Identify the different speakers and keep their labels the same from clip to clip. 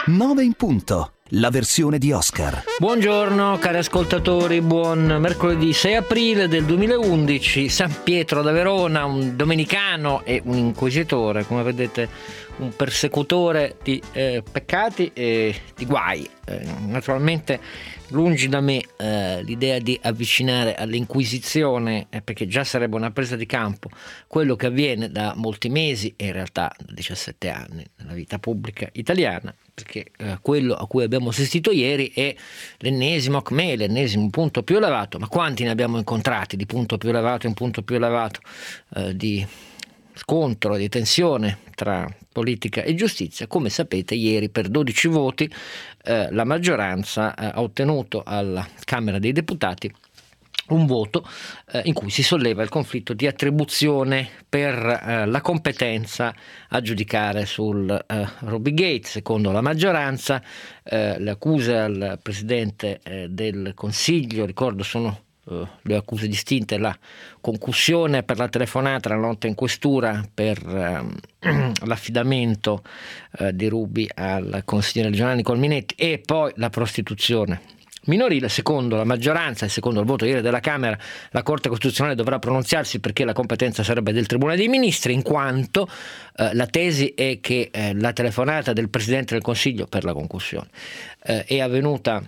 Speaker 1: 9 in punto, la versione di Oscar.
Speaker 2: Buongiorno cari ascoltatori, buon mercoledì 6 aprile del 2011. San Pietro da Verona, un domenicano e un inquisitore, come vedete un persecutore di peccati e di guai. Naturalmente lungi da me l'idea di avvicinare all'Inquisizione, perché già sarebbe una presa di campo quello che avviene da molti mesi e in realtà da 17 anni nella vita pubblica italiana, perché quello a cui abbiamo assistito ieri è l'ennesimo acme, l'ennesimo punto più elevato. Ma quanti ne abbiamo incontrati di punto più elevato in punto più elevato, di scontro, di tensione tra politica e giustizia? Come sapete, ieri per 12 voti la maggioranza ha ottenuto alla Camera dei Deputati un voto in cui si solleva il conflitto di attribuzione per la competenza a giudicare sul Rubygate. Secondo la maggioranza le accuse al Presidente del Consiglio, ricordo, sono le accuse distinte: la concussione per la telefonata la notte in questura per l'affidamento di Ruby al consigliere regionale Nicole Minetti, e poi la prostituzione minorile. Secondo la maggioranza e secondo il voto ieri della Camera, la Corte Costituzionale dovrà pronunziarsi perché la competenza sarebbe del Tribunale dei Ministri, in quanto la tesi è che la telefonata del Presidente del Consiglio per la concussione è avvenuta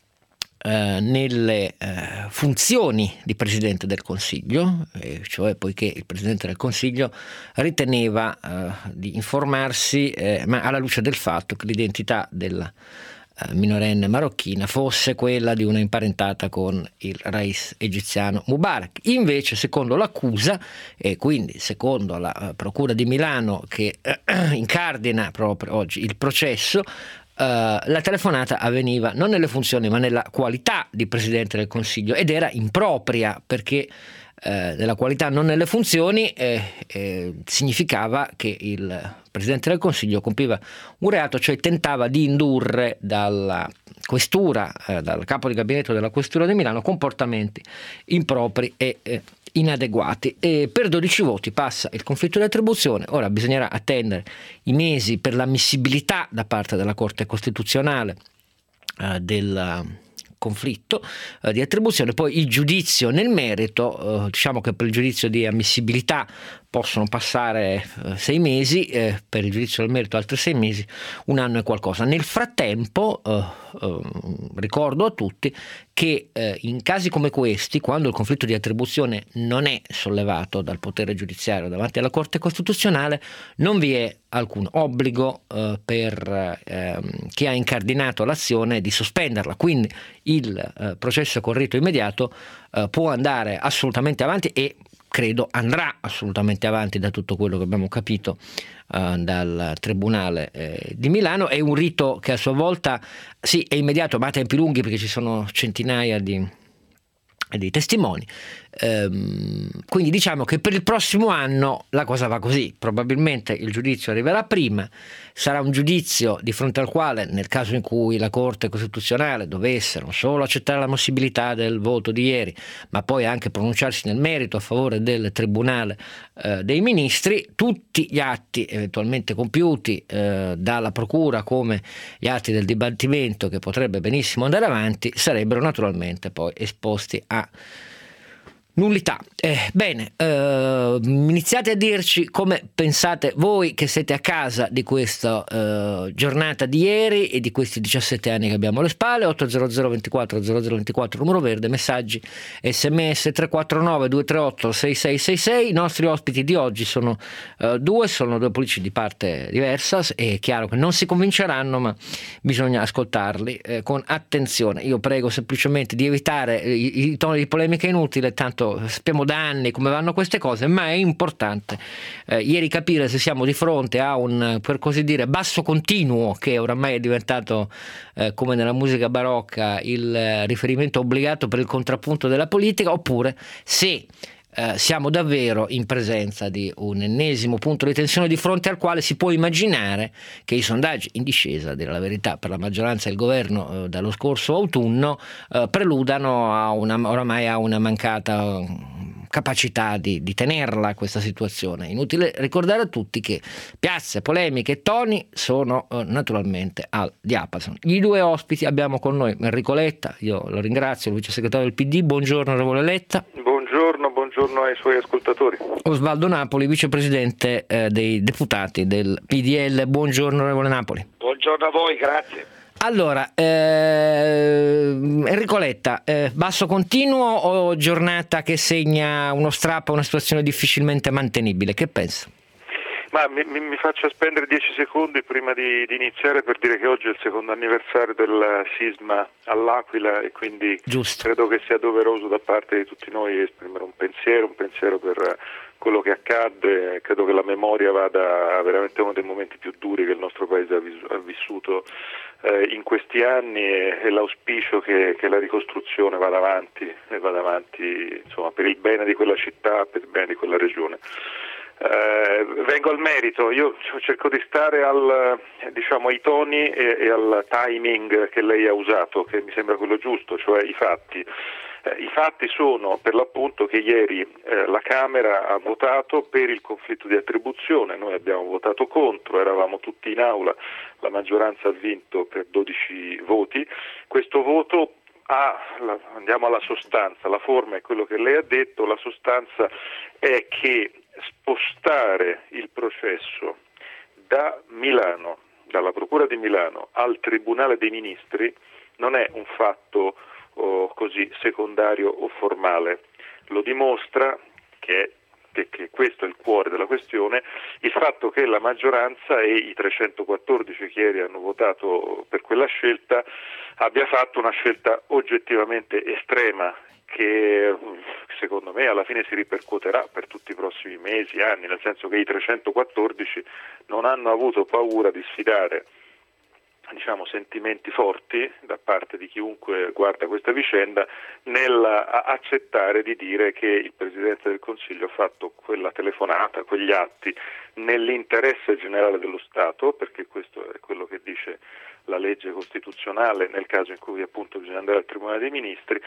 Speaker 2: nelle funzioni di Presidente del Consiglio, cioè poiché il Presidente del Consiglio riteneva di informarsi, ma alla luce del fatto che l'identità della minorenne marocchina fosse quella di una imparentata con il rais egiziano Mubarak. Invece, secondo l'accusa, e quindi secondo la Procura di Milano che incardina proprio oggi il processo, la telefonata avveniva non nelle funzioni ma nella qualità di Presidente del Consiglio ed era impropria, perché nella qualità, non nelle funzioni, significava che il Presidente del Consiglio compiva un reato, cioè tentava di indurre dalla questura, dal capo di gabinetto della questura di Milano, comportamenti impropri e inadeguati. E per 12 voti passa il conflitto di attribuzione. Ora bisognerà attendere i mesi per l'ammissibilità da parte della Corte Costituzionale del conflitto di attribuzione, poi il giudizio nel merito. Diciamo che per il giudizio di ammissibilità possono passare 6 mesi, per il giudizio del merito altri 6 mesi, un anno e qualcosa. Nel frattempo ricordo a tutti che in casi come questi, quando il conflitto di attribuzione non è sollevato dal potere giudiziario davanti alla Corte Costituzionale, non vi è alcun obbligo per chi ha incardinato l'azione di sospenderla. Quindi il processo con rito immediato può andare assolutamente avanti, e credo andrà assolutamente avanti, da tutto quello che abbiamo capito dal Tribunale di Milano. È un rito che a sua volta sì è immediato, ma ha tempi lunghi perché ci sono centinaia di testimoni. Quindi diciamo che per il prossimo anno la cosa va così: probabilmente il giudizio arriverà prima, sarà un giudizio di fronte al quale, nel caso in cui la Corte Costituzionale dovesse non solo accettare la possibilità del voto di ieri, ma poi anche pronunciarsi nel merito a favore del Tribunale dei Ministri, tutti gli atti eventualmente compiuti dalla Procura, come gli atti del dibattimento che potrebbe benissimo andare avanti, sarebbero naturalmente poi esposti a nullità. Bene, iniziate a dirci come pensate voi che siete a casa di questa giornata di ieri e di questi 17 anni che abbiamo alle spalle. 800 24 0024 numero verde, messaggi sms 349 238 6666. I nostri ospiti di oggi sono due politici di parte diversa. È chiaro che non si convinceranno, ma bisogna ascoltarli con attenzione. Io prego semplicemente di evitare i toni di polemica inutile, tanto sappiamo da anni come vanno queste cose, ma è importante ieri capire se siamo di fronte a un, per così dire, basso continuo, che oramai è diventato come nella musica barocca il riferimento obbligato per il contrappunto della politica, oppure se siamo davvero in presenza di un ennesimo punto di tensione di fronte al quale si può immaginare che i sondaggi in discesa, a dire la verità, per la maggioranza del governo dallo scorso autunno preludano oramai a una mancata capacità di tenerla questa situazione. Inutile ricordare a tutti che piazze, polemiche e toni sono naturalmente al diapason. I due ospiti abbiamo con noi Enrico Letta, io lo ringrazio, il vice segretario del PD. Buongiorno onorevole Letta.
Speaker 3: Buongiorno ai suoi ascoltatori.
Speaker 2: Osvaldo Napoli, vicepresidente dei deputati del PDL. Buongiorno onorevole Napoli.
Speaker 4: Buongiorno a voi, grazie.
Speaker 2: Allora, Enrico Letta, basso continuo o giornata che segna uno strappo, una situazione difficilmente mantenibile? Che pensa?
Speaker 3: Ma mi faccio spendere 10 secondi prima di iniziare per dire che oggi è il secondo anniversario del sisma all'Aquila e quindi credo che sia doveroso da parte di tutti noi esprimere un pensiero per quello che accadde. Credo che la memoria vada veramente uno dei momenti più duri che il nostro paese ha vissuto in questi anni e l'auspicio che la ricostruzione vada avanti insomma, per il bene di quella città, per il bene di quella regione. Vengo al merito, io cerco di stare ai toni e al timing che lei ha usato, che mi sembra quello giusto, cioè i fatti. I fatti sono per l'appunto che ieri la Camera ha votato per il conflitto di attribuzione, noi abbiamo votato contro, eravamo tutti in aula, la maggioranza ha vinto per 12 voti. Questo voto andiamo alla sostanza, la forma è quello che lei ha detto, la sostanza è che spostare il processo da Milano, dalla Procura di Milano al Tribunale dei Ministri non è un fatto così secondario o formale, lo dimostra che questo è il cuore della questione, il fatto che la maggioranza e i 314 che ieri hanno votato per quella scelta abbia fatto una scelta oggettivamente estrema che secondo me alla fine si ripercuoterà per tutti i prossimi mesi, anni, nel senso che i 314 non hanno avuto paura di sfidare sentimenti forti da parte di chiunque guarda questa vicenda nell'accettare di dire che il Presidente del Consiglio ha fatto quella telefonata, quegli atti nell'interesse generale dello Stato, perché questo è quello che dice la legge costituzionale nel caso in cui appunto bisogna andare al Tribunale dei Ministri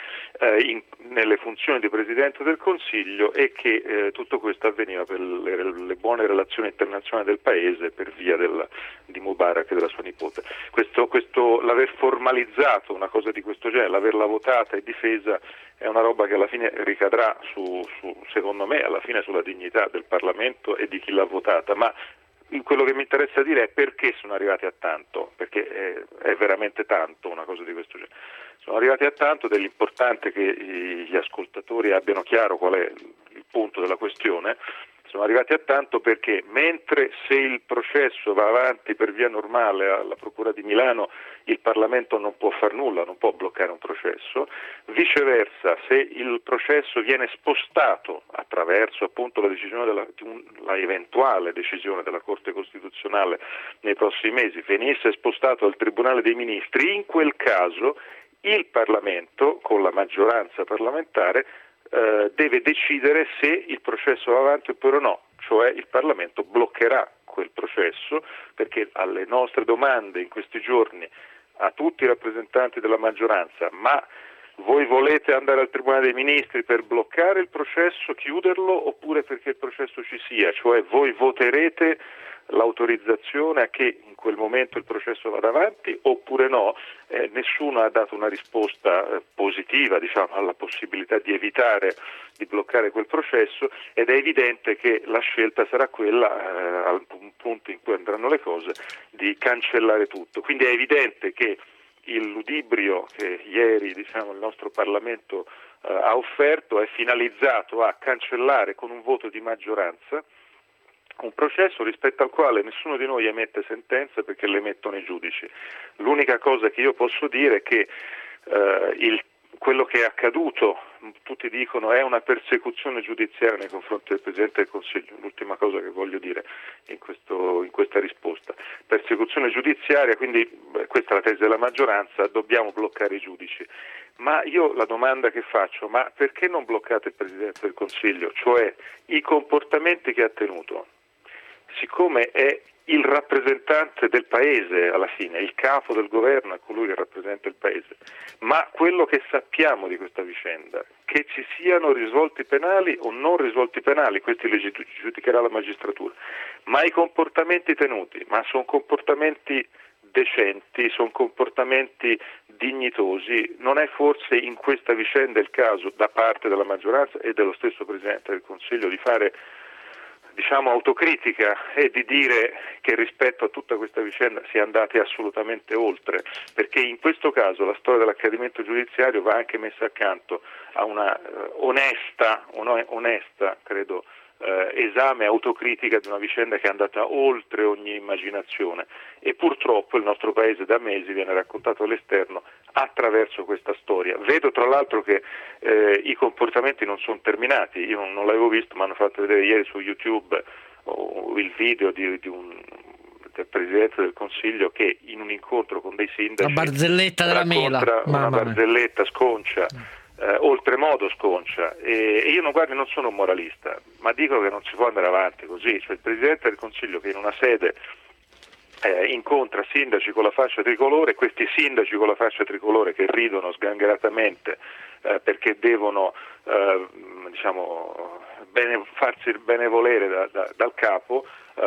Speaker 3: nelle funzioni di Presidente del Consiglio e che tutto questo avveniva per le buone relazioni internazionali del Paese per via di Mubarak e della sua nipote. Questo l'aver formalizzato una cosa di questo genere, l'averla votata e difesa è una roba che alla fine ricadrà secondo me alla fine sulla dignità del Parlamento e di chi l'ha votata, ma quello che mi interessa dire è perché sono arrivati a tanto, perché è veramente tanto una cosa di questo genere. Sono arrivati a tanto ed è importante che gli ascoltatori abbiano chiaro qual è il punto della questione. Sono arrivati a tanto perché mentre se il processo va avanti per via normale alla Procura di Milano il Parlamento non può far nulla, non può bloccare un processo, viceversa se il processo viene spostato attraverso appunto la eventuale decisione della Corte Costituzionale nei prossimi mesi, venisse spostato al Tribunale dei Ministri, in quel caso il Parlamento con la maggioranza parlamentare deve decidere se il processo va avanti oppure no, cioè il Parlamento bloccherà quel processo perché alle nostre domande in questi giorni a tutti i rappresentanti della maggioranza, ma voi volete andare al Tribunale dei Ministri per bloccare il processo, chiuderlo oppure perché il processo ci sia, cioè voi voterete l'autorizzazione a che in quel momento il processo vada avanti oppure no, nessuno ha dato una risposta positiva alla possibilità di evitare di bloccare quel processo ed è evidente che la scelta sarà quella, al punto in cui andranno le cose, di cancellare tutto. Quindi è evidente che il ludibrio che ieri il nostro Parlamento ha offerto è finalizzato a cancellare con un voto di maggioranza un processo rispetto al quale nessuno di noi emette sentenze perché le emettono i giudici. L'unica cosa che io posso dire è che quello che è accaduto, tutti dicono, è una persecuzione giudiziaria nei confronti del Presidente del Consiglio. L'ultima cosa che voglio dire in questa risposta. Persecuzione giudiziaria, quindi questa è la tesi della maggioranza, dobbiamo bloccare i giudici. Ma io la domanda che faccio, ma perché non bloccate il Presidente del Consiglio? Cioè i comportamenti che ha tenuto. Siccome è il rappresentante del paese alla fine, il capo del governo è colui che rappresenta il paese, ma quello che sappiamo di questa vicenda, che ci siano risvolti penali o non risvolti penali, questi li giudicherà la magistratura, ma i comportamenti tenuti, ma sono comportamenti decenti, sono comportamenti dignitosi, non è forse in questa vicenda il caso da parte della maggioranza e dello stesso Presidente del Consiglio di fare autocritica e di dire che rispetto a tutta questa vicenda si è andati assolutamente oltre, perché in questo caso la storia dell'accadimento giudiziario va anche messa accanto a una onesta, credo, esame autocritica di una vicenda che è andata oltre ogni immaginazione e purtroppo il nostro paese da mesi viene raccontato all'esterno attraverso questa storia. Vedo tra l'altro che i comportamenti non sono terminati, io non l'avevo visto, mi hanno fatto vedere ieri su YouTube il video del Presidente del Consiglio che in un incontro con dei sindaci
Speaker 2: la barzelletta della mela,
Speaker 3: una barzelletta sconcia, oltremodo sconcia, e io non sono un moralista, ma dico che non si può andare avanti così, cioè il Presidente del Consiglio che in una sede incontra sindaci con la fascia tricolore, questi sindaci con la fascia tricolore che ridono sgangheratamente perché devono farsi benevolere dal capo,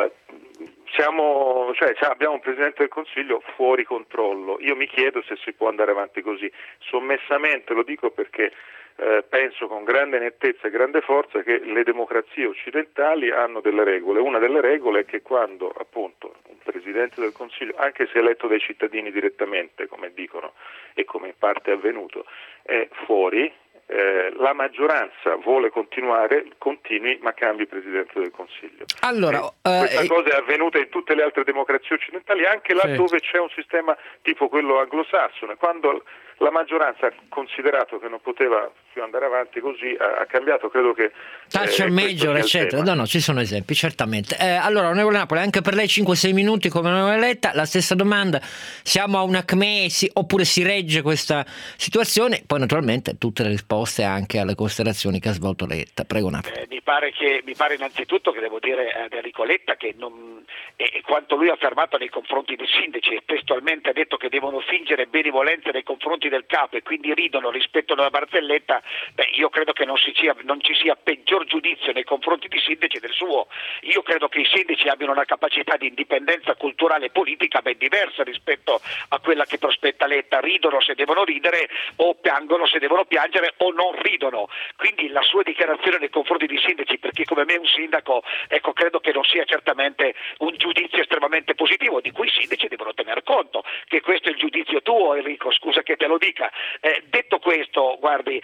Speaker 3: abbiamo un Presidente del Consiglio fuori controllo. Io mi chiedo se si può andare avanti così. Sommessamente lo dico perché penso con grande nettezza e grande forza che le democrazie occidentali hanno delle regole. Una delle regole è che quando appunto un Presidente del Consiglio, anche se eletto dai cittadini direttamente, come dicono e come in parte è avvenuto, è fuori, la maggioranza vuole continui, ma cambi Presidente del Consiglio.
Speaker 2: Allora,
Speaker 3: questa cosa è avvenuta in tutte le altre democrazie occidentali, anche laddove c'è un sistema tipo quello anglosassone. Quando la maggioranza ha considerato che non poteva più andare avanti così, ha cambiato, credo che
Speaker 2: Thatcher Major, eccetera. No, ci sono esempi, certamente. Allora, onorevole Napoli, anche per lei 5-6 minuti come onorevole Letta, la stessa domanda: siamo a un acme oppure si regge questa situazione? Poi naturalmente tutte le risposte anche alle considerazioni che ha svolto Letta. Prego Napoli.
Speaker 4: Mi pare innanzitutto che devo dire ad Enrico Letta che quanto lui ha affermato nei confronti dei sindaci, testualmente ha detto che devono fingere benevolenza nei confronti del capo e quindi ridono rispetto alla barzelletta. Io credo che non ci sia peggior giudizio nei confronti dei sindaci del suo. Io credo che i sindaci abbiano una capacità di indipendenza culturale e politica ben diversa rispetto a quella che prospetta Letta. Ridono se devono ridere o piangono se devono piangere o non ridono. Quindi la sua dichiarazione nei confronti dei sindaci, per chi come me è un sindaco, credo che non sia certamente un giudizio estremamente positivo di cui i sindaci devono tener conto. Che questo è il giudizio tuo, Enrico, scusa che te lo dica. Detto questo, guardi,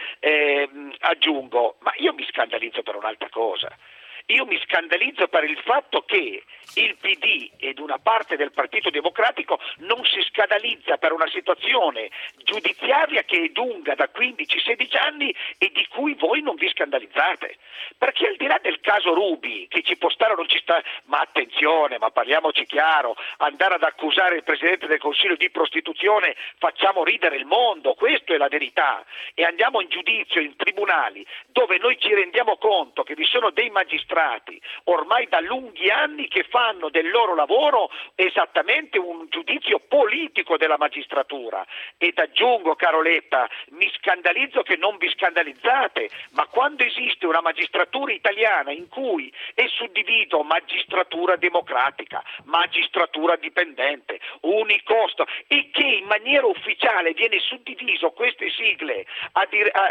Speaker 4: aggiungo, ma io mi scandalizzo per un'altra cosa. Io mi scandalizzo per il fatto che il PD ed una parte del Partito Democratico non si scandalizza per una situazione giudiziaria che è lunga da 15-16 anni e di cui voi non vi scandalizzate. Perché al di là del caso Ruby, che ci può stare o non ci sta, ma attenzione, ma parliamoci chiaro, andare ad accusare il Presidente del Consiglio di prostituzione, facciamo ridere il mondo, questa è la verità. E andiamo in giudizio, in tribunali, dove noi ci rendiamo conto che vi sono dei magistrati ormai da lunghi anni che fanno del loro lavoro esattamente un giudizio politico della magistratura. Ed aggiungo, caro Letta, mi scandalizzo che non vi scandalizzate, ma quando esiste una magistratura italiana in cui è suddiviso magistratura democratica, magistratura dipendente, unicosto, e che in maniera ufficiale viene suddiviso queste sigle a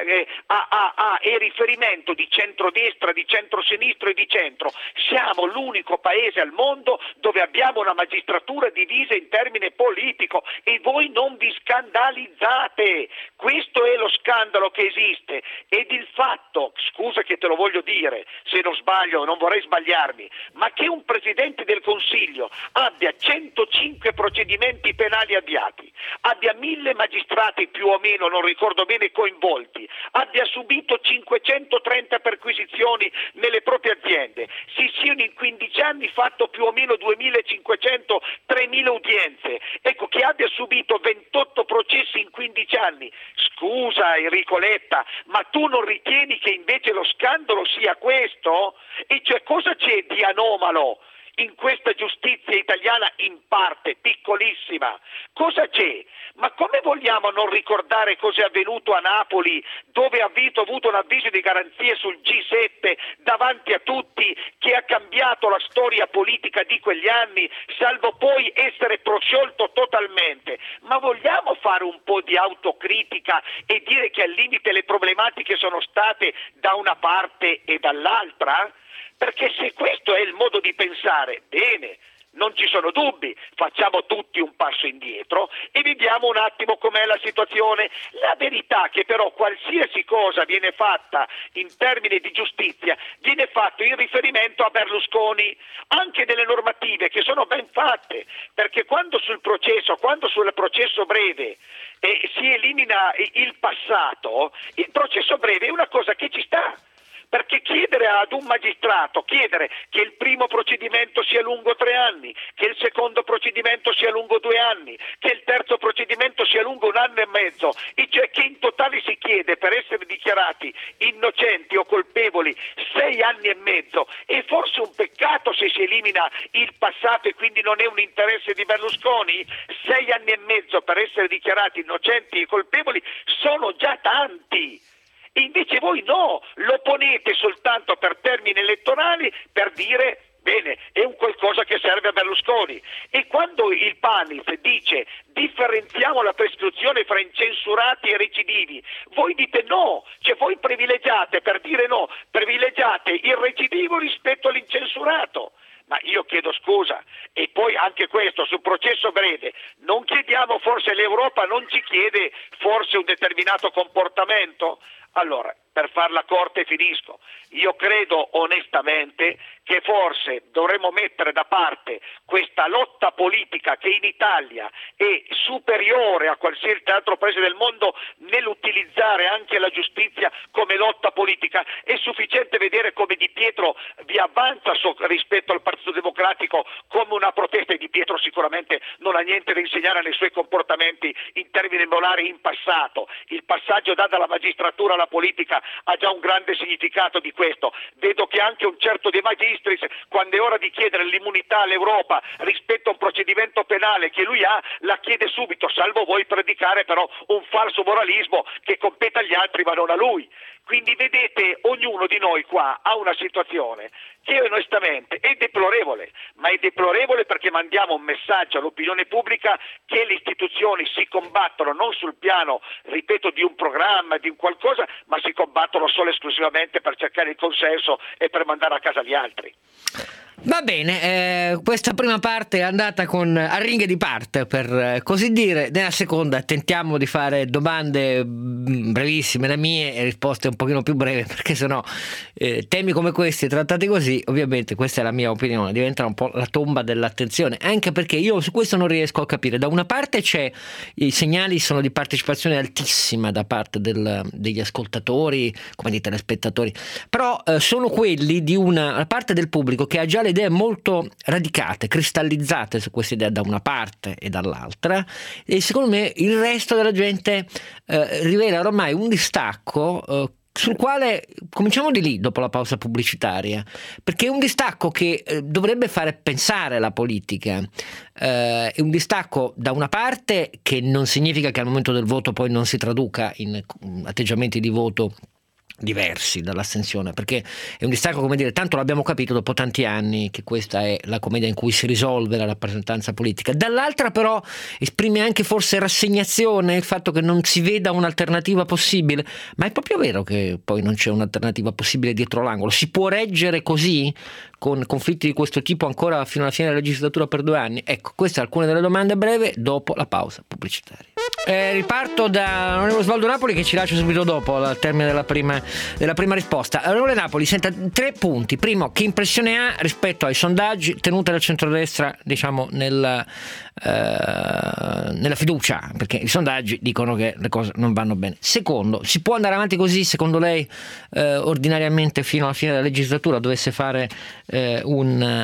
Speaker 4: riferimento di centrodestra, di centrosinistra e di centro, siamo l'unico paese al mondo dove abbiamo una magistratura divisa in termine politico e voi non vi scandalizzate. Questo è lo scandalo che esiste, ed il fatto, scusa che te lo voglio dire, se non sbaglio, non vorrei sbagliarmi, ma che un Presidente del Consiglio abbia 105 procedimenti penali avviati, abbia 1000 magistrati più o meno, non ricordo bene, coinvolti, abbia subito 530 perquisizioni nelle proprie aziende, si siano in 15 anni fatto più o meno 2500-3000 udienze, ecco, che abbia subito 28 processi in 15 anni. Scusa Enrico Letta, ma tu non ritieni che invece lo scandalo sia questo? E cioè cosa c'è di anomalo in questa giustizia italiana, in parte piccolissima? Cosa c'è? Ma come vogliamo non ricordare cosa è avvenuto a Napoli, dove ha avuto un avviso di garanzie sul G7 davanti a tutti, che ha cambiato la storia politica di quegli anni, salvo poi essere prosciolto totalmente? Ma vogliamo fare un po' di autocritica e dire che al limite le problematiche sono state da una parte e dall'altra? Perché se questo è il modo di pensare, bene, non ci sono dubbi, facciamo tutti un passo indietro e vediamo un attimo com'è la situazione. La verità è che però qualsiasi cosa viene fatta in termini di giustizia viene fatto in riferimento a Berlusconi, anche delle normative che sono ben fatte, perché quando sul processo breve si elimina il passato, il processo breve è una cosa che ci sta. Perché chiedere ad un magistrato, chiedere che il primo procedimento sia lungo 3 anni, che il secondo procedimento sia lungo 2 anni, che il terzo procedimento sia lungo 1 anno e mezzo, e cioè che in totale si chiede per essere dichiarati innocenti o colpevoli 6 anni e mezzo, è forse un peccato se si elimina il passato e quindi non è un interesse di Berlusconi? 6 anni e mezzo per essere dichiarati innocenti e colpevoli sono già tanti. Invece voi no, lo ponete soltanto per termini elettorali, per dire bene, è un qualcosa che serve a Berlusconi. E quando il Panis dice differenziamo la prescrizione fra incensurati e recidivi, voi dite no, cioè voi privilegiate, per dire no, privilegiate il recidivo rispetto all'incensurato. Ma io chiedo scusa, e poi anche questo sul processo breve, non chiediamo, forse l'Europa non ci chiede forse un determinato comportamento? Allora, per farla corta e finisco, io credo onestamente che forse dovremmo mettere da parte questa lotta politica che in Italia è superiore a qualsiasi altro paese del mondo nell'utilizzare anche la giustizia come lotta politica. È sufficiente vedere come Di Pietro vi avanza rispetto al Partito Democratico come una protesta, e Di Pietro sicuramente non ha niente da insegnare nei suoi comportamenti in termini morali in passato. Il passaggio dalla magistratura alla politica ha già un grande significato di questo. Vedo che anche un certo De Magistris, quando è ora di chiedere l'immunità all'Europa rispetto a un procedimento penale che lui ha, la chiede subito, salvo voi predicare però un falso moralismo che compete agli altri ma non a lui. Quindi vedete, ognuno di noi qua ha una situazione che onestamente è deplorevole, ma è deplorevole perché mandiamo un messaggio all'opinione pubblica che le istituzioni si combattono non sul piano, ripeto, di un programma, di un qualcosa, ma si combattono solo e esclusivamente per cercare il consenso e per mandare a casa gli altri.
Speaker 2: Va bene, questa prima parte è andata a ringhe di parte, per così dire. Nella seconda tentiamo di fare domande brevissime, le mie, e risposte un pochino più brevi, perché sennò temi come questi trattati così, ovviamente, questa è la mia opinione, diventano un po' la tomba dell'attenzione, anche perché io su questo non riesco a capire. Da una parte i segnali sono di partecipazione altissima da parte degli ascoltatori, come dei telespettatori, però sono quelli di una parte del pubblico che ha già le idee molto radicate, cristallizzate su questa idea da una parte e dall'altra, e secondo me il resto della gente rivela ormai un distacco sul quale cominciamo di lì dopo la pausa pubblicitaria, perché è un distacco che dovrebbe fare pensare la politica, è un distacco da una parte che non significa che al momento del voto poi non si traduca in atteggiamenti di voto diversi dall'astensione, perché è un distacco, come dire, tanto l'abbiamo capito dopo tanti anni che questa è la commedia in cui si risolve la rappresentanza politica. Dall'altra però esprime anche forse rassegnazione, il fatto che non si veda un'alternativa possibile. Ma è proprio vero che poi non c'è un'alternativa possibile dietro l'angolo? Si può reggere così, con conflitti di questo tipo, ancora fino alla fine della legislatura per 2 anni? Ecco, queste alcune delle domande breve dopo la pausa pubblicitaria. Riparto da onorevole Osvaldo Napoli, che ci lascia subito dopo, al termine della prima risposta. Onorevole Napoli, senta, 3 punti. Primo, che impressione ha rispetto ai sondaggi tenuti dal centrodestra, diciamo, nella fiducia, perché i sondaggi dicono che le cose non vanno bene. Secondo, si può andare avanti così, secondo lei, ordinariamente fino alla fine della legislatura, dovesse fare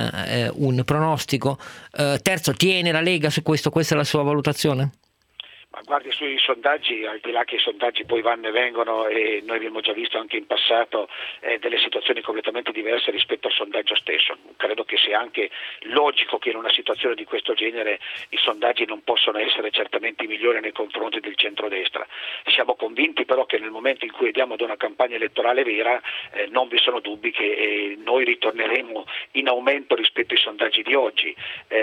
Speaker 2: un pronostico? Terzo, tiene la Lega su questo? Questa è la sua valutazione?
Speaker 4: Ma guardi, sui sondaggi, al di là che i sondaggi poi vanno e vengono, e noi abbiamo già visto anche in passato delle situazioni completamente diverse rispetto al sondaggio stesso. Credo che sia anche logico che in una situazione di questo genere i sondaggi non possono essere certamente migliori nei confronti del centrodestra. Siamo convinti però che nel momento in cui andiamo ad una campagna elettorale vera non vi sono dubbi che noi ritorneremo in aumento rispetto ai sondaggi di oggi.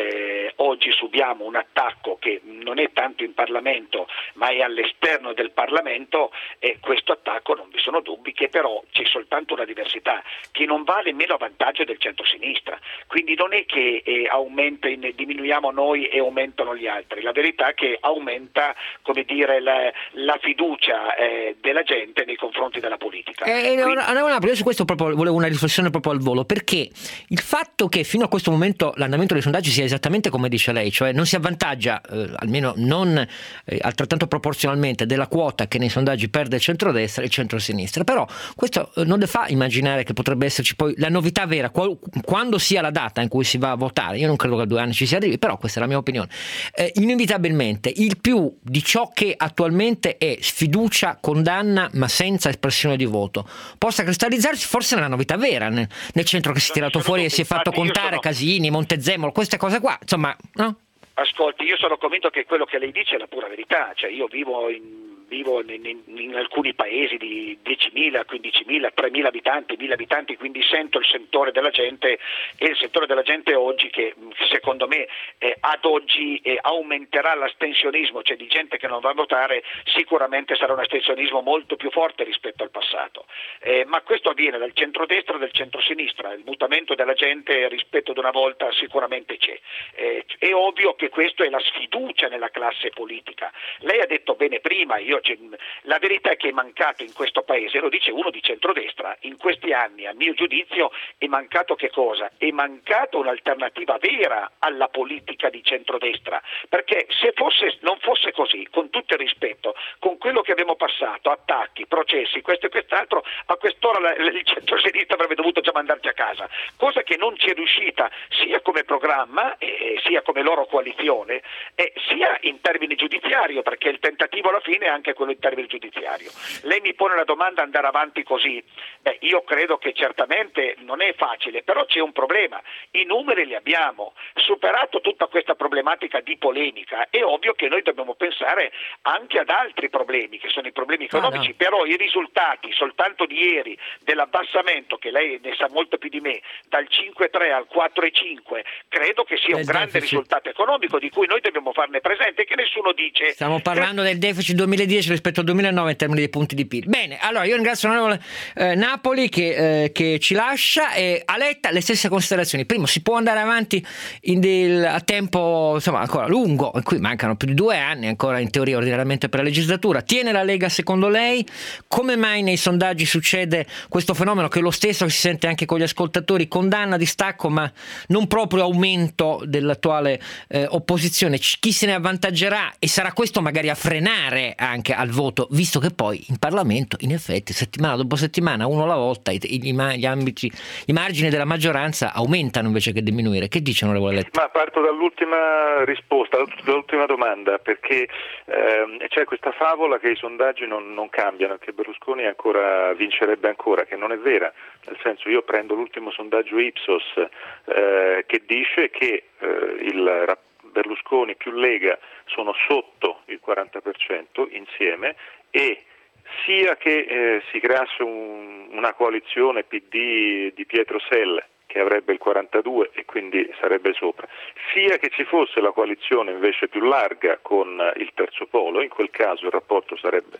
Speaker 4: Oggi subiamo un attacco che non è tanto in Parlamento ma è all'esterno del Parlamento, e questo attacco non vi sono dubbi che però c'è soltanto una diversità che non va nemmeno a vantaggio del centrosinistra, quindi non è che diminuiamo noi e aumentano gli altri, la verità è che aumenta, come dire, la fiducia della gente nei confronti della politica.
Speaker 2: Io su questo proprio volevo una riflessione proprio al volo, perché il fatto che fino a questo momento l'andamento dei sondaggi sia esattamente come dice lei, cioè non si avvantaggia, almeno non altrettanto proporzionalmente, della quota che nei sondaggi perde il centrodestra e il centrosinistra, però questo non le fa immaginare che potrebbe esserci poi la novità vera quando sia la data in cui si va a votare. Io non credo che a 2 anni ci si arrivi, però questa è la mia opinione. Inevitabilmente il più di ciò che attualmente è sfiducia, condanna ma senza espressione di voto possa cristallizzarsi forse nella novità vera, nel centro che si è tirato fuori e si è fatto contare Casini, Montezemolo, queste cose qua, insomma, no?
Speaker 4: Ascolti, io sono convinto che quello che lei dice è la pura verità, cioè io vivo in alcuni paesi di 10.000, 15.000, 3.000 abitanti, 1.000 abitanti, quindi sento il sentore della gente, e il sentore della gente oggi che secondo me ad oggi aumenterà l'astensionismo, cioè di gente che non va a votare, sicuramente sarà un astensionismo molto più forte rispetto al passato, ma questo avviene dal centrodestra e dal centrosinistra, il mutamento della gente rispetto ad una volta sicuramente c'è, è ovvio che questo è la sfiducia nella classe politica. Lei ha detto bene prima, la verità è che è mancato in questo paese, lo dice uno di centrodestra, in questi anni a mio giudizio è mancato che cosa? È mancato un'alternativa vera alla politica di centrodestra, perché se non fosse così, con tutto il rispetto, con quello che abbiamo passato, attacchi, processi, questo e quest'altro, a quest'ora il centrosinistra avrebbe dovuto già mandarci a casa, cosa che non ci è riuscita sia come programma sia come loro coalizione, sia in termini giudiziario, perché il tentativo alla fine è anche quello in termini giudiziario. Lei mi pone la domanda: andare avanti così? Io credo che certamente non è facile, però c'è un problema, i numeri li abbiamo, superato tutta questa problematica di polemica, è ovvio che noi dobbiamo pensare anche ad altri problemi, che sono i problemi economici, però i risultati soltanto di ieri dell'abbassamento, che lei ne sa molto più di me, dal 5,3 al 4,5, credo che sia un grande risultato economico di cui noi dobbiamo farne presente, che nessuno dice.
Speaker 2: Stiamo parlando del deficit 2010 rispetto al 2009 in termini di punti di PIL. Bene, allora io ringrazio l'onorevole Napoli che ci lascia, e a Letta le stesse considerazioni. Primo, si può andare avanti a tempo ancora lungo, in cui mancano più di 2 anni ancora in teoria ordinariamente per la legislatura. Tiene la Lega secondo lei? Come mai nei sondaggi succede questo fenomeno che lo stesso che si sente anche con gli ascoltatori, condanna, distacco ma non proprio aumento dell'attuale opposizione? Chi se ne avvantaggerà, e sarà questo magari a frenare anche al voto, visto che poi in Parlamento in effetti settimana dopo settimana, uno alla volta, i margini della maggioranza aumentano invece che diminuire. Che dice onorevole Letta?
Speaker 3: Ma parto dall'ultima risposta, dall'ultima domanda, perché c'è questa favola che i sondaggi non cambiano, che Berlusconi vincerebbe ancora, che non è vera. Nel senso, io prendo l'ultimo sondaggio Ipsos che dice che il Berlusconi più Lega sono sotto il 40% insieme, e sia che si creasse una coalizione PD di Pietro Sella che avrebbe il 42 e quindi sarebbe sopra, sia che ci fosse la coalizione invece più larga con il terzo polo, in quel caso il rapporto sarebbe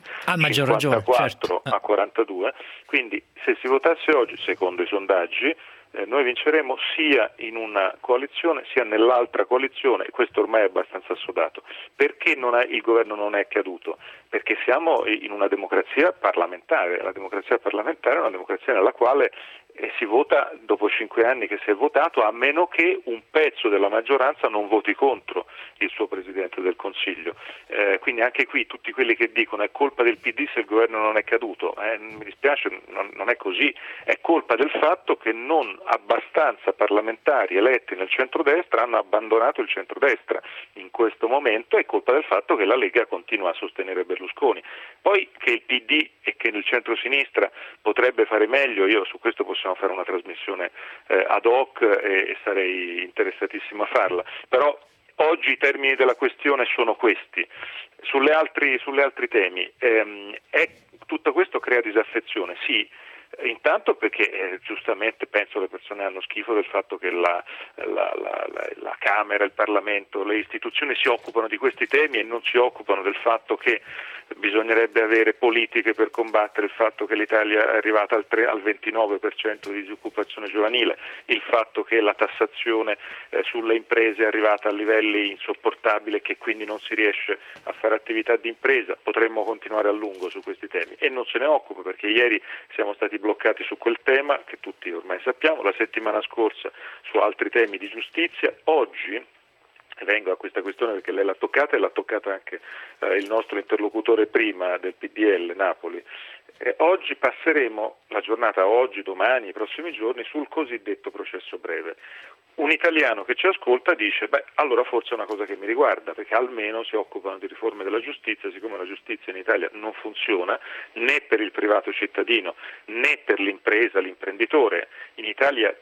Speaker 3: 54 a 42, quindi se si votasse oggi secondo i sondaggi noi vinceremo sia in una coalizione sia nell'altra coalizione, e questo ormai è abbastanza assodato. Perché il governo non è caduto? Perché siamo in una democrazia parlamentare. La democrazia parlamentare è una democrazia nella quale e si vota dopo 5 anni che si è votato, a meno che un pezzo della maggioranza non voti contro il suo Presidente del Consiglio. Quindi anche qui tutti quelli che dicono è colpa del PD se il governo non è caduto, mi dispiace, non è così, è colpa del fatto che non abbastanza parlamentari eletti nel centrodestra hanno abbandonato il centrodestra in questo momento, è colpa del fatto che la Lega continua a sostenere Berlusconi. Poi che il PD e che il centrosinistra potrebbe fare meglio, io su questo possiamo fare una trasmissione ad hoc e sarei interessatissimo a farla, però oggi i termini della questione sono questi. Sugli altri temi, tutto questo crea disaffezione, sì. Intanto perché giustamente penso le persone hanno schifo del fatto che la Camera, il Parlamento, le istituzioni si occupano di questi temi e non si occupano del fatto che bisognerebbe avere politiche per combattere il fatto che l'Italia è arrivata al 29% di disoccupazione giovanile, il fatto che la tassazione sulle imprese è arrivata a livelli insopportabili e che quindi non si riesce a fare attività di impresa. Potremmo continuare a lungo su questi temi e non se ne occupa perché ieri siamo stati bloccati su quel tema che tutti ormai sappiamo, la settimana scorsa su altri temi di giustizia. Oggi vengo a questa questione perché lei l'ha toccata e l'ha toccata anche il nostro interlocutore prima del PDL Napoli. Oggi passeremo la giornata, oggi, domani, i prossimi giorni, sul cosiddetto processo breve. Un italiano che ci ascolta dice, allora forse è una cosa che mi riguarda, perché almeno si occupano di riforme della giustizia, siccome la giustizia in Italia non funziona né per il privato cittadino né per l'impresa, l'imprenditore. In Italia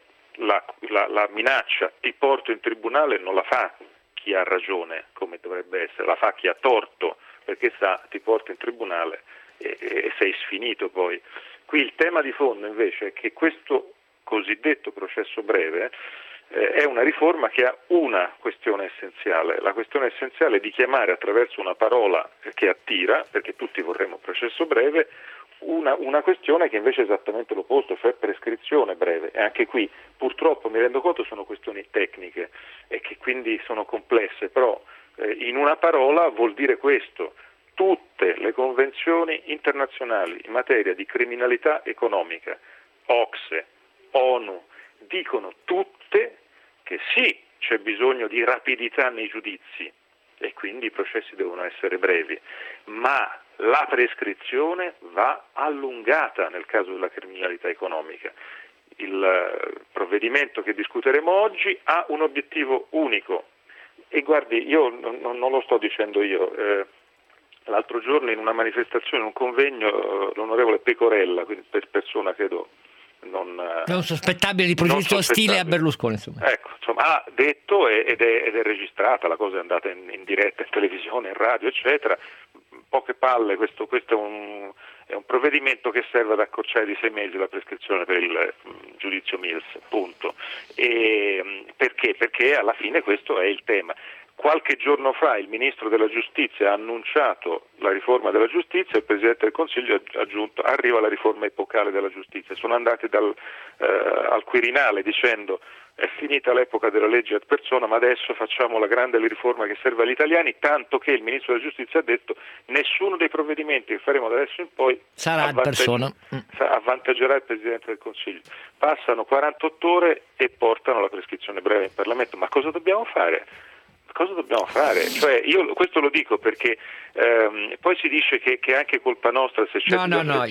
Speaker 3: la minaccia ti porto in tribunale non la fa chi ha ragione, come dovrebbe essere, la fa chi ha torto, perché ti porto in tribunale e sei sfinito poi. Qui il tema di fondo invece è che questo cosiddetto processo breve è una riforma che ha una questione essenziale, la questione essenziale di chiamare attraverso una parola che attira, perché tutti vorremmo processo breve, una questione che invece è esattamente l'opposto, cioè prescrizione breve. E anche qui purtroppo mi rendo conto sono questioni tecniche e che quindi sono complesse, però in una parola vuol dire questo: tutte le convenzioni internazionali in materia di criminalità economica, OCSE, ONU, dicono tutte che sì, c'è bisogno di rapidità nei giudizi e quindi i processi devono essere brevi, ma la prescrizione va allungata nel caso della criminalità economica. Il provvedimento che discuteremo oggi ha un obiettivo unico e guardi, io non lo sto dicendo io, l'altro giorno in una manifestazione, in un convegno, l'onorevole Pecorella, quindi persona credo non sospettabile di progetto ostile a Berlusconi, insomma. Ecco, insomma, ha detto ed è registrata, la cosa è andata in diretta in televisione, in radio, eccetera. Poche palle, questo è un provvedimento che serve ad accorciare di 6 mesi la prescrizione per il giudizio Mills, punto. E perché? Perché alla fine questo è il tema. Qualche giorno fa il Ministro della Giustizia ha annunciato la riforma della giustizia e il Presidente del Consiglio ha aggiunto arriva la riforma epocale della giustizia. Sono andati al Quirinale dicendo è finita l'epoca della legge ad persona, ma adesso facciamo la grande riforma che serve agli italiani, tanto che il Ministro della Giustizia ha detto nessuno dei provvedimenti che faremo da adesso in poi sarà ad persona, avvantaggerà il Presidente del Consiglio. Passano 48 ore e portano la prescrizione breve in Parlamento, ma cosa dobbiamo fare? Cosa dobbiamo fare? Cioè, io questo lo dico perché poi si dice che è anche colpa nostra se c'è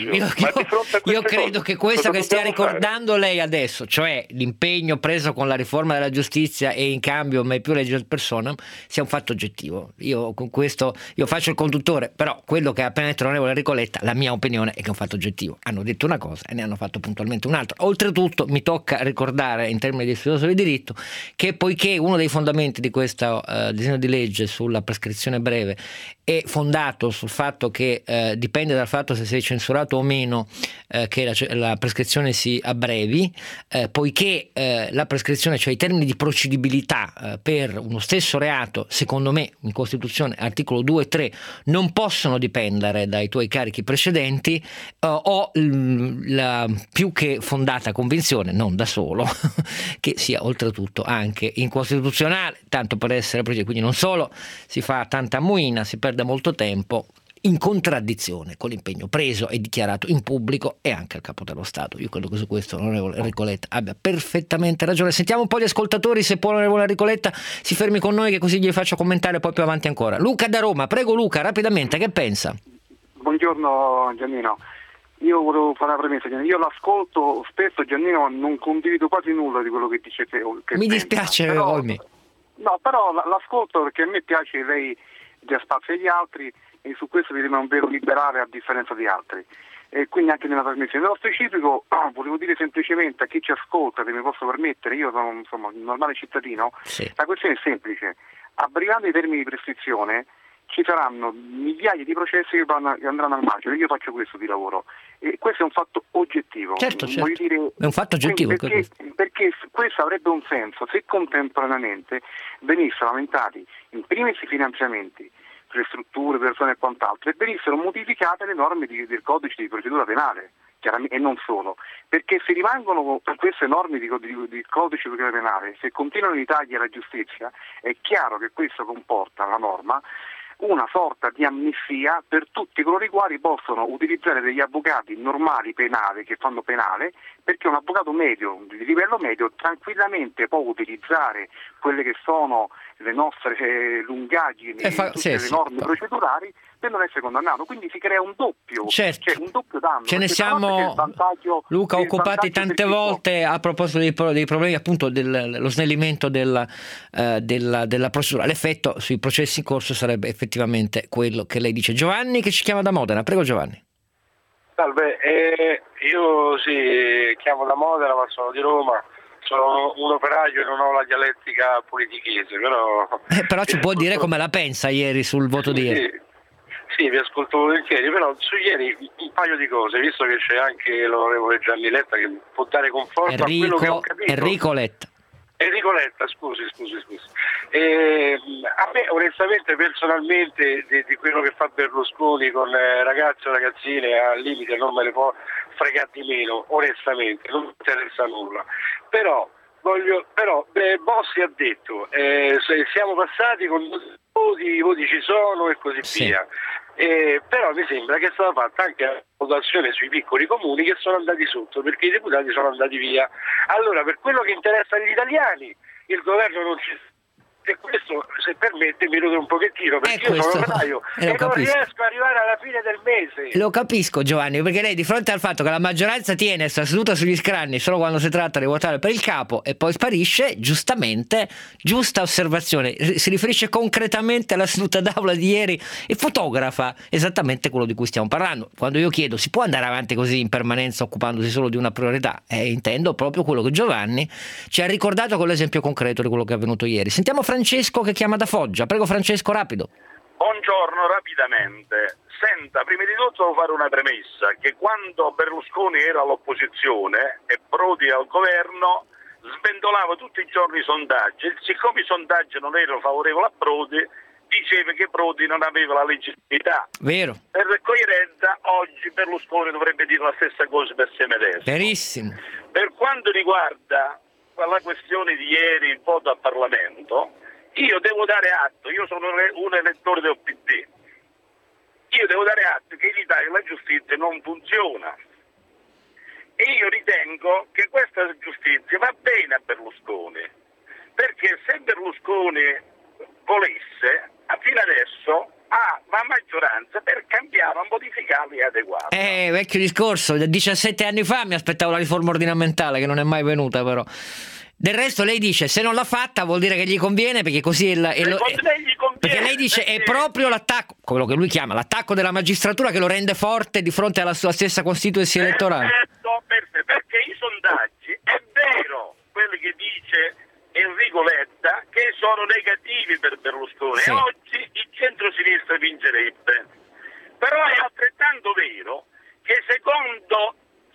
Speaker 2: io credo che questo che stia ricordando lei adesso, cioè l'impegno preso con la riforma della giustizia e in cambio mai più legge ad personam, sia un fatto oggettivo. Io con questo faccio il conduttore, però quello che ha appena detto l'onorevole Enrico Letta, la mia opinione è che è un fatto oggettivo. Hanno detto una cosa e ne hanno fatto puntualmente un'altra. Oltretutto mi tocca ricordare in termini di studioso di diritto che poiché uno dei fondamenti di questo disegno di legge sulla prescrizione breve è fondato sul fatto che dipende dal fatto se sei censurato o meno che la prescrizione si abbrevi, poiché la prescrizione, cioè i termini di procedibilità per uno stesso reato, secondo me in Costituzione articolo 2 e 3 non possono dipendere dai tuoi carichi precedenti, ho la più che fondata convinzione, non da solo, che sia oltretutto anche incostituzionale, tanto per essere preciso. Quindi non solo si fa tanta ammuina, si perde molto tempo, in contraddizione con l'impegno preso e dichiarato in pubblico e anche al Capo dello Stato. Io credo che su questo l'onorevole Enrico Letta abbia perfettamente ragione. Sentiamo un po' gli ascoltatori, se può l'onorevole Enrico Letta si fermi con noi che così gli faccio commentare poi più avanti ancora. Luca da Roma, prego Luca, rapidamente, che pensa?
Speaker 5: Buongiorno Giannino, io volevo fare una premessa. Io l'ascolto spesso, Giannino, non condivido quasi nulla di quello che dice che
Speaker 2: mi dispiace, però,
Speaker 5: no, però l'ascolto perché a me piace, lei dia spazio agli altri e su questo mi sembra un vero liberale a differenza di altri, e quindi anche nella trasmissione. Nello specifico volevo dire semplicemente a chi ci ascolta, se mi posso permettere, io sono insomma un normale cittadino,
Speaker 2: sì.
Speaker 5: La questione è semplice: abbreviando i termini di prescrizione ci saranno migliaia di processi che andranno al macero. Io faccio questo di lavoro e questo è un fatto oggettivo.
Speaker 2: Certo.
Speaker 5: Dire,
Speaker 2: è un fatto oggettivo.
Speaker 5: Perché questo avrebbe un senso se contemporaneamente venissero aumentati in primis i finanziamenti per le strutture, persone e quant'altro, e venissero modificate le norme del codice di procedura penale. E non solo, perché se rimangono queste norme di codice di procedura penale, se continuano i tagli alla giustizia, è chiaro che questo comporta la norma una sorta di amnistia per tutti coloro i quali possono utilizzare degli avvocati normali penali che fanno penale, perché un avvocato medio, di livello medio, tranquillamente può utilizzare quelle che sono le nostre lungaggini, le norme procedurali per non essere condannato. Quindi si crea un doppio, un doppio danno.
Speaker 2: Ce ne siamo, Luca, occupati tante volte a proposito dei problemi appunto dello snellimento della procedura. L'effetto sui processi in corso sarebbe effettivamente quello che lei dice. Giovanni, che ci chiama da Modena, prego Giovanni.
Speaker 6: Salve, io chiamo da Modena ma sono di Roma. Sono un operaio e non ho la dialettica politichese,
Speaker 2: però ci può dire come la pensa ieri sul voto di ieri?
Speaker 6: Sì, vi ascolto volentieri, però su ieri un paio di cose, visto che c'è anche l'onorevole Gianni Letta che può dare conforto a quello che ho capito.
Speaker 2: Enrico Letta,
Speaker 6: scusi. A me onestamente, personalmente, di quello che fa Berlusconi con ragazzi o ragazzine al limite non me ne può fregare di meno, onestamente, non mi interessa nulla. Però Bossi ha detto siamo passati con i voti ci sono e così via. Però mi sembra che è stata fatta anche una votazione sui piccoli comuni che sono andati sotto perché i deputati sono andati via. Allora, per quello che interessa agli italiani, il governo non ci sta. E questo, se permette, mi rode un pochettino perché io sono operaio e non riesco ad arrivare alla fine del mese.
Speaker 2: Lo capisco, Giovanni, perché lei, di fronte al fatto che la maggioranza sta seduta sugli scranni solo quando si tratta di votare per il capo e poi sparisce, giustamente, giusta osservazione, si riferisce concretamente alla seduta d'aula di ieri e fotografa esattamente quello di cui stiamo parlando. Quando io chiedo si può andare avanti così in permanenza occupandosi solo di una priorità, intendo proprio quello che Giovanni ci ha ricordato con l'esempio concreto di quello che è avvenuto ieri. Sentiamo Francesco che chiama da Foggia. Prego Francesco, rapido.
Speaker 7: Buongiorno, rapidamente. Senta, prima di tutto devo fare una premessa, che quando Berlusconi era all'opposizione e Prodi al governo sventolava tutti i giorni i sondaggi, siccome i sondaggi non erano favorevoli a Prodi, diceva che Prodi non aveva la legittimità.
Speaker 2: Vero.
Speaker 7: Per coerenza oggi Berlusconi dovrebbe dire la stessa cosa per se medesimo.
Speaker 2: Verissimo.
Speaker 7: Per quanto riguarda la questione di ieri, il voto al Parlamento, io devo dare atto, io sono un elettore del PD, io devo dare atto che in Italia la giustizia non funziona e io ritengo che questa giustizia va bene a Berlusconi, perché se Berlusconi volesse, fino adesso ha la maggioranza per cambiare, modificarli e adeguarli.
Speaker 2: Vecchio discorso, 17 anni fa mi aspettavo la riforma ordinamentale che non è mai venuta però. Del resto lei dice se non l'ha fatta vuol dire che gli conviene perché così perché lei dice è proprio l'attacco, quello che lui chiama l'attacco della magistratura che lo rende forte di fronte alla sua stessa costituenza elettorale.
Speaker 7: Perfetto, perché i sondaggi, è vero quello che dice Enrico Letta, che sono negativi per Berlusconi, sì. E oggi il centro-sinistra vincerebbe, però è altrettanto vero che secondo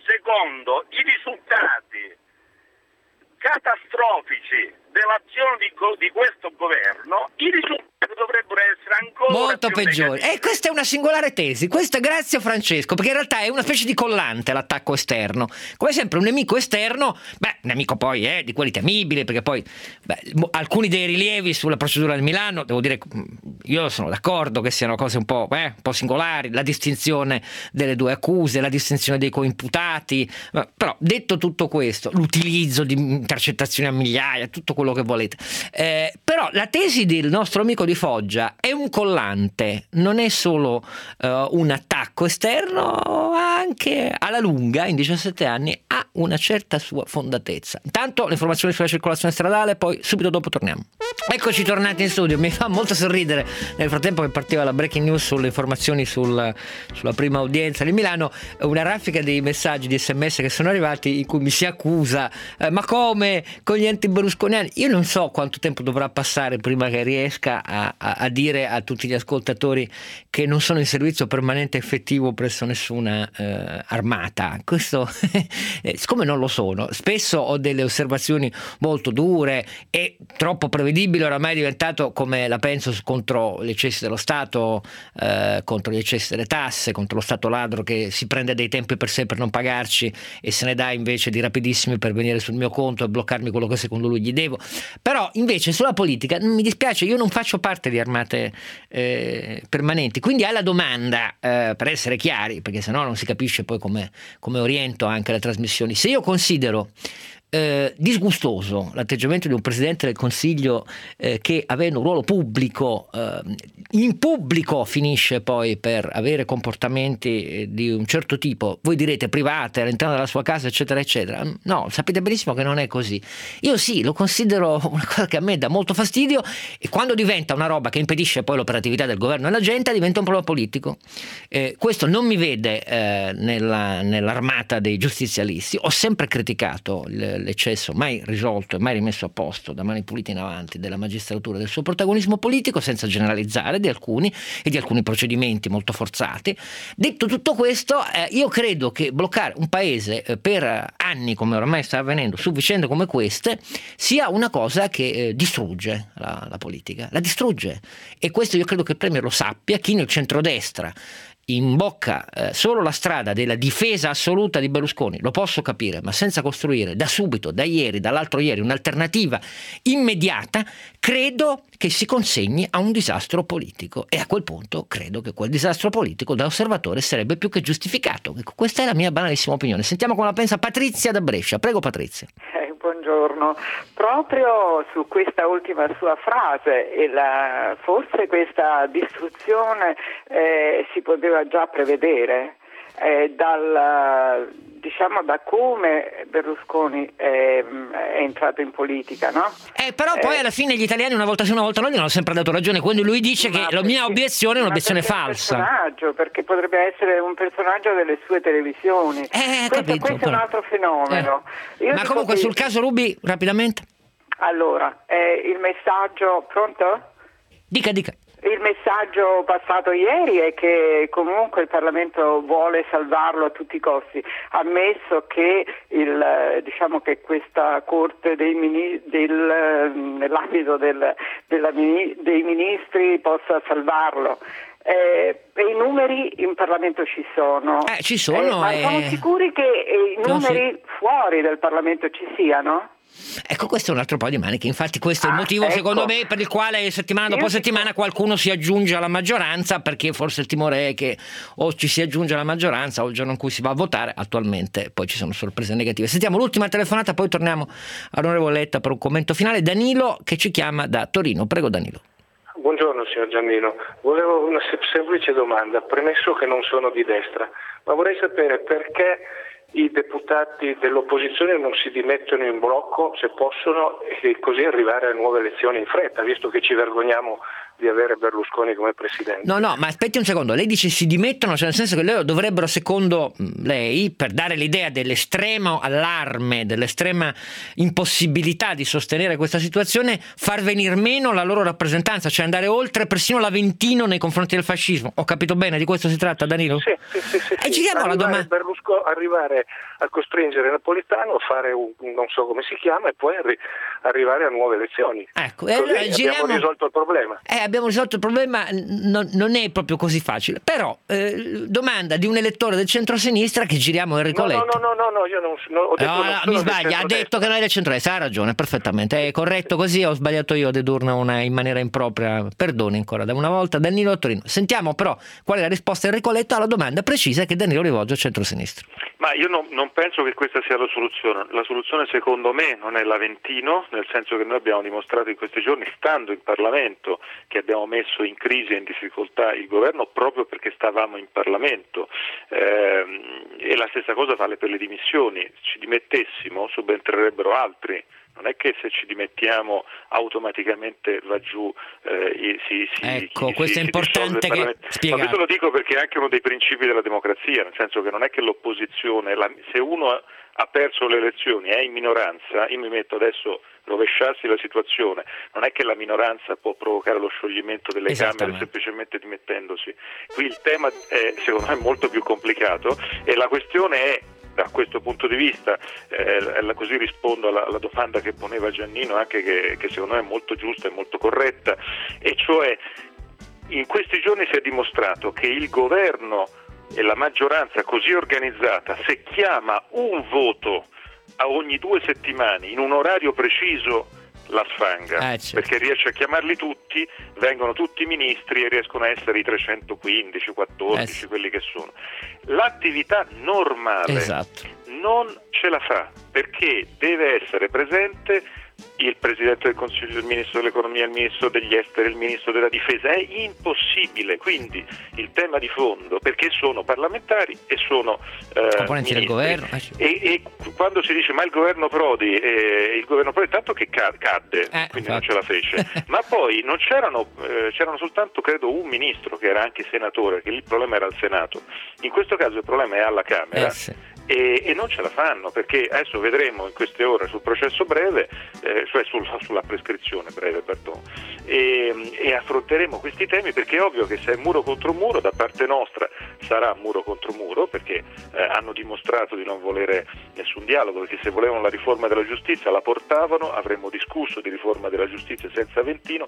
Speaker 7: i risultati catastrofici dell'azione di questo governo, i risultati dovrebbero essere ancora
Speaker 2: molto
Speaker 7: più
Speaker 2: peggiori.
Speaker 7: negativi.
Speaker 2: E questa è una singolare tesi, questa grazie a Francesco, perché in realtà è una specie di collante l'attacco esterno. Come sempre un nemico esterno, nemico poi di quelli temibili, perché poi alcuni dei rilievi sulla procedura di Milano, devo dire, io sono d'accordo che siano cose un po' singolari, la distinzione delle due accuse, la distinzione dei coimputati, però detto tutto questo, l'utilizzo di intercettazioni a migliaia, tutto quello che volete, però la tesi del nostro amico di Foggia è un collante, non è solo un attacco esterno, anche alla lunga in 17 anni ha una certa sua fondatezza. Intanto le informazioni sulla circolazione stradale, poi subito dopo torniamo. Eccoci tornati in studio, mi fa molto sorridere nel frattempo che partiva la breaking news sulle informazioni sulla prima udienza di Milano, una raffica dei messaggi di SMS che sono arrivati in cui mi si accusa ma come con gli anti-berlusconiani. Io non so quanto tempo dovrà passare prima che riesca a dire a tutti gli ascoltatori che non sono in servizio permanente effettivo presso nessuna armata. Questo siccome non lo sono, spesso ho delle osservazioni molto dure e troppo prevedibile, oramai è diventato come la penso contro gli eccessi dello Stato, contro gli eccessi delle tasse, contro lo Stato ladro che si prende dei tempi per sé per non pagarci e se ne dà invece di rapidissimi per venire sul mio conto e bloccarmi quello che secondo lui gli devo. Però invece sulla politica mi dispiace, io non faccio parte di armate permanenti, quindi alla domanda, per essere chiari, perché sennò non si capisce poi come oriento anche le trasmissioni, se io considero disgustoso l'atteggiamento di un Presidente del Consiglio che avendo un ruolo pubblico in pubblico finisce poi per avere comportamenti di un certo tipo, voi direte private all'interno della sua casa eccetera eccetera, no, sapete benissimo che non è così. Io sì, lo considero una cosa che a me dà molto fastidio e quando diventa una roba che impedisce poi l'operatività del governo e della gente diventa un problema politico. Questo non mi vede nell'armata dei giustizialisti. Ho sempre criticato l'eccesso mai risolto e mai rimesso a posto da Mani Pulite in avanti della magistratura, del suo protagonismo politico, senza generalizzare, di alcuni e di alcuni procedimenti molto forzati. Detto tutto questo, io credo che bloccare un paese per anni, come ormai sta avvenendo, su vicende come queste, sia una cosa che distrugge la politica, la distrugge. E questo io credo che il Premier lo sappia, chi nel centrodestra imbocca solo la strada della difesa assoluta di Berlusconi, lo posso capire, ma senza costruire da subito, da ieri, dall'altro ieri, un'alternativa immediata, credo che si consegni a un disastro politico e a quel punto credo che quel disastro politico da osservatore sarebbe più che giustificato. Ecco, questa è la mia banalissima opinione. Sentiamo come la pensa Patrizia da Brescia. Prego Patrizia.
Speaker 8: Buongiorno, proprio su questa ultima sua frase forse questa distruzione si poteva già prevedere da come Berlusconi è entrato in politica, no?
Speaker 2: Però poi alla fine gli italiani una volta sì una volta no gli hanno sempre dato ragione quando lui dice che la mia obiezione è un'obiezione falsa.
Speaker 8: Perché potrebbe essere un personaggio delle sue televisioni. Questo è un altro fenomeno.
Speaker 2: Ma comunque sul caso Ruby rapidamente.
Speaker 8: Allora, il messaggio pronto?
Speaker 2: Dica.
Speaker 8: Il messaggio passato ieri è che comunque il Parlamento vuole salvarlo a tutti i costi, ammesso che che questa Corte nell'ambito dei ministri possa salvarlo. E i numeri in Parlamento ci sono.
Speaker 2: Ci sono.
Speaker 8: Ma siamo sicuri che i numeri fuori del Parlamento ci siano?
Speaker 2: Ecco, questo è un altro paio di maniche. Infatti questo è il motivo secondo me per il quale settimana dopo settimana qualcuno si aggiunge alla maggioranza, perché forse il timore è che o ci si aggiunge alla maggioranza o il giorno in cui si va a votare attualmente poi ci sono sorprese negative. Sentiamo l'ultima telefonata, poi torniamo all'onorevole Letta per un commento finale. Danilo che ci chiama da Torino. Prego Danilo.
Speaker 6: Buongiorno signor Giannino, volevo una semplice domanda, premesso che non sono di destra, ma vorrei sapere perché i deputati dell'opposizione non si dimettono in blocco se possono e così arrivare a nuove elezioni in fretta, visto che ci vergogniamo di avere Berlusconi come presidente.
Speaker 2: No, ma aspetti un secondo, lei dice si dimettono, cioè nel senso che loro dovrebbero, secondo lei, per dare l'idea dell'estremo allarme, dell'estrema impossibilità di sostenere questa situazione, far venir meno la loro rappresentanza, cioè andare oltre persino l'Aventino nei confronti del fascismo. Ho capito bene, di questo si tratta, Danilo?
Speaker 6: Sì.
Speaker 2: E ci diamo la domanda.
Speaker 6: Arrivare a costringere Napolitano a fare non so come si chiama e poi arrivare a nuove elezioni.
Speaker 2: Ecco,
Speaker 6: così abbiamo risolto il problema.
Speaker 2: abbiamo risolto il problema, non è proprio così facile. Però domanda di un elettore del centro-sinistra che giriamo Enrico Letta.
Speaker 6: No, io non ho detto
Speaker 2: no, mi sbaglia, ha detto che non è del centro-destra, ha ragione, perfettamente, è corretto così, ho sbagliato io a dedurne in maniera impropria, perdoni ancora da una volta. Danilo a Torino. Sentiamo però qual è la risposta di Enrico Letta alla domanda precisa che Danilo rivolge al centro-sinistra.
Speaker 3: Ma io non penso che questa sia la soluzione. La soluzione secondo me non è l'Aventino, nel senso che noi abbiamo dimostrato in questi giorni, stando in Parlamento, che abbiamo messo in crisi e in difficoltà il governo proprio perché stavamo in Parlamento, e la stessa cosa vale per le dimissioni. Ci dimettessimo, subentrerebbero altri. Non è che se ci dimettiamo automaticamente va giù,
Speaker 2: questo è importante che spiegare.
Speaker 3: Ma questo lo dico perché è anche uno dei principi della democrazia, nel senso che non è che l'opposizione, se uno ha perso le elezioni, è in minoranza, io mi metto adesso rovesciarsi la situazione, non è che la minoranza può provocare lo scioglimento delle Camere semplicemente dimettendosi. Qui il tema è, secondo me, molto più complicato e la questione è, da questo punto di vista, così rispondo alla domanda che poneva Giannino, anche che secondo me è molto giusta e molto corretta, e cioè in questi giorni si è dimostrato che il governo e la maggioranza così organizzata, se chiama un voto a ogni 2 settimane in un orario preciso, la sfanga, perché riesce a chiamarli tutti, vengono tutti i ministri e riescono a essere i 315, 14, quelli che sono. L'attività normale non ce la fa, perché deve essere presente il Presidente del Consiglio, il Ministro dell'Economia, il Ministro degli Esteri, il Ministro della Difesa. È impossibile. Quindi il tema di fondo, perché sono parlamentari e sono
Speaker 2: componenti del governo,
Speaker 3: e quando si dice ma il governo Prodi tanto che cadde, quindi non ce la fece, ma poi non c'erano soltanto credo un ministro che era anche senatore, che il problema era al Senato. In questo caso il problema è alla Camera. E non ce la fanno, perché adesso vedremo in queste ore sul processo breve, cioè sulla prescrizione breve, perdono, e affronteremo questi temi, perché è ovvio che se è muro contro muro, da parte nostra sarà muro contro muro, perché hanno dimostrato di non volere nessun dialogo, perché se volevano la riforma della giustizia la portavano, avremmo discusso di riforma della giustizia senza Aventino,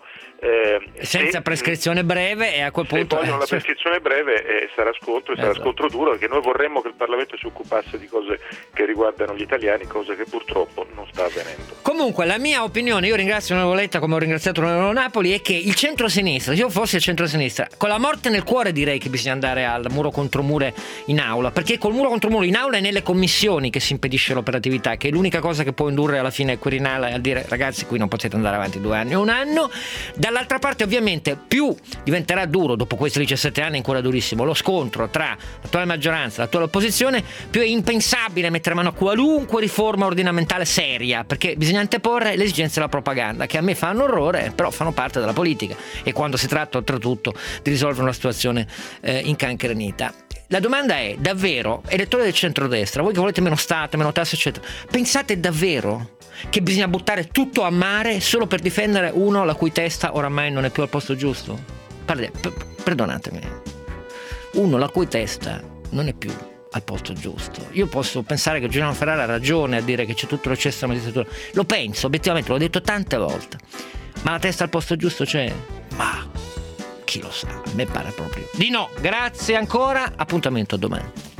Speaker 2: senza prescrizione breve, e a quel punto
Speaker 3: se vogliono la prescrizione breve sarà scontro, sarà scontro duro, perché noi vorremmo che il Parlamento si occupasse di cose che riguardano gli italiani, cosa che purtroppo non sta avvenendo.
Speaker 2: Comunque la mia opinione, io ringrazio l'onorevole Letta come ho ringraziato l'onorevole Napoli, è che il centro-sinistra, se io fossi il centro-sinistra, con la morte nel cuore direi che bisogna andare al muro contro muro in aula, perché col muro contro muro in aula è nelle commissioni che si impedisce l'operatività, che è l'unica cosa che può indurre alla fine il Quirinale a dire ragazzi qui non potete andare avanti 2 anni o 1 anno. Dall'altra parte ovviamente più diventerà duro dopo questi 17 anni ancora durissimo lo scontro tra l'attuale maggioranza e l'attuale opposizione, più è impensabile mettere mano a qualunque riforma ordinamentale seria, perché bisogna anteporre le esigenze della propaganda, che a me fanno orrore, però fanno parte della politica, e quando si tratta oltretutto di risolvere una situazione incancrenita. La domanda è, davvero, elettori del centrodestra, voi che volete meno Stato, meno tasse eccetera, pensate davvero che bisogna buttare tutto a mare solo per difendere uno la cui testa oramai non è più al posto giusto? Perdonatemi, uno la cui testa non è più al posto giusto. Io posso pensare che Giuliano Ferrara ha ragione a dire che c'è tutto l'eccesso della magistratura, lo penso obiettivamente, l'ho detto tante volte, ma la testa al posto giusto c'è? Ma chi lo sa, a me pare proprio di no. Grazie ancora, appuntamento domani.